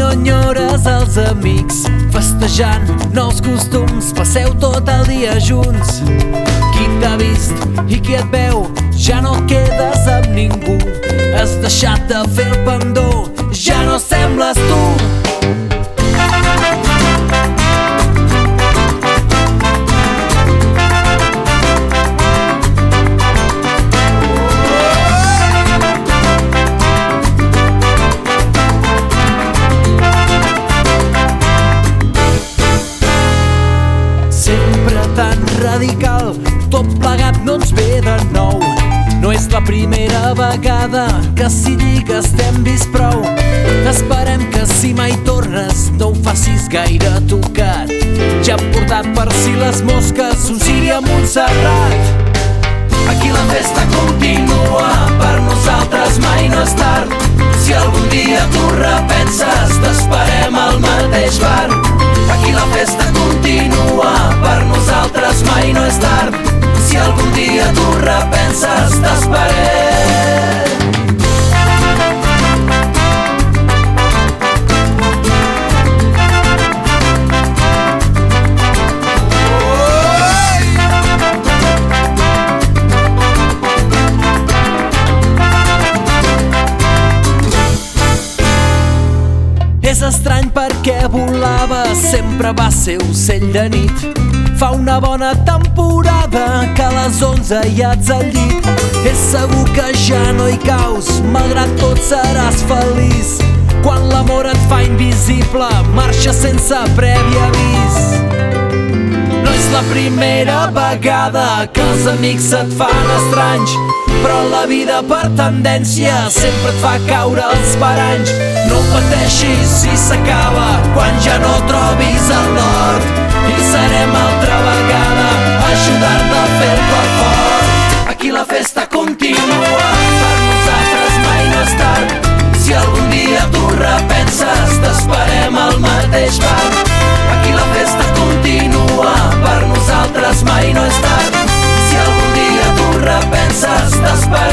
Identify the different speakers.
Speaker 1: no enyores els amics, festejant nous costums, passeu tot el dia junts. Qui t'ha vist i qui et veu, ja no quedes amb ningú. Has deixat de fer el pendó, ja no sembles tu. Sempre tan radical, tot plegat no ens ve de nou. No és la primera vegada que si lligues t'hem vist prou. Esperem que si mai tornes no ho facis gaire tocat. Ja hem portat per si les mosques un ciri a Montserrat. Aquí la festa continua, per nosaltres mai no és tard. Si algun dia tu repenses, t'esperem al mateix bar. Aquí la festa continua, per nosaltres mai no és tard. Si algun dia tu repenses, t'esperem. És estrany perquè volava, sempre va ser ocell de nit. Fa una bona temporada que a les 11 ja ets al llit. És segur que ja no hi caus, malgrat tot seràs feliç. Quan l'amor et fa invisible, marxa sense previ avís. No és la primera vegada que els amics et fan estranys, però la vida per tendència sempre et fa caure els paranys. No pateixis si s'acaba quan ja no trobis el nord, i serem altra vegada a ajudar-te a fer el cor fort. Aquí la festa continua, per nosaltres mai no és tard. Si algun dia tu repenses, t'esperem al mateix bar. Aquí la festa continua, per nosaltres mai no és tard. Si algun dia tu repenses, t'esperem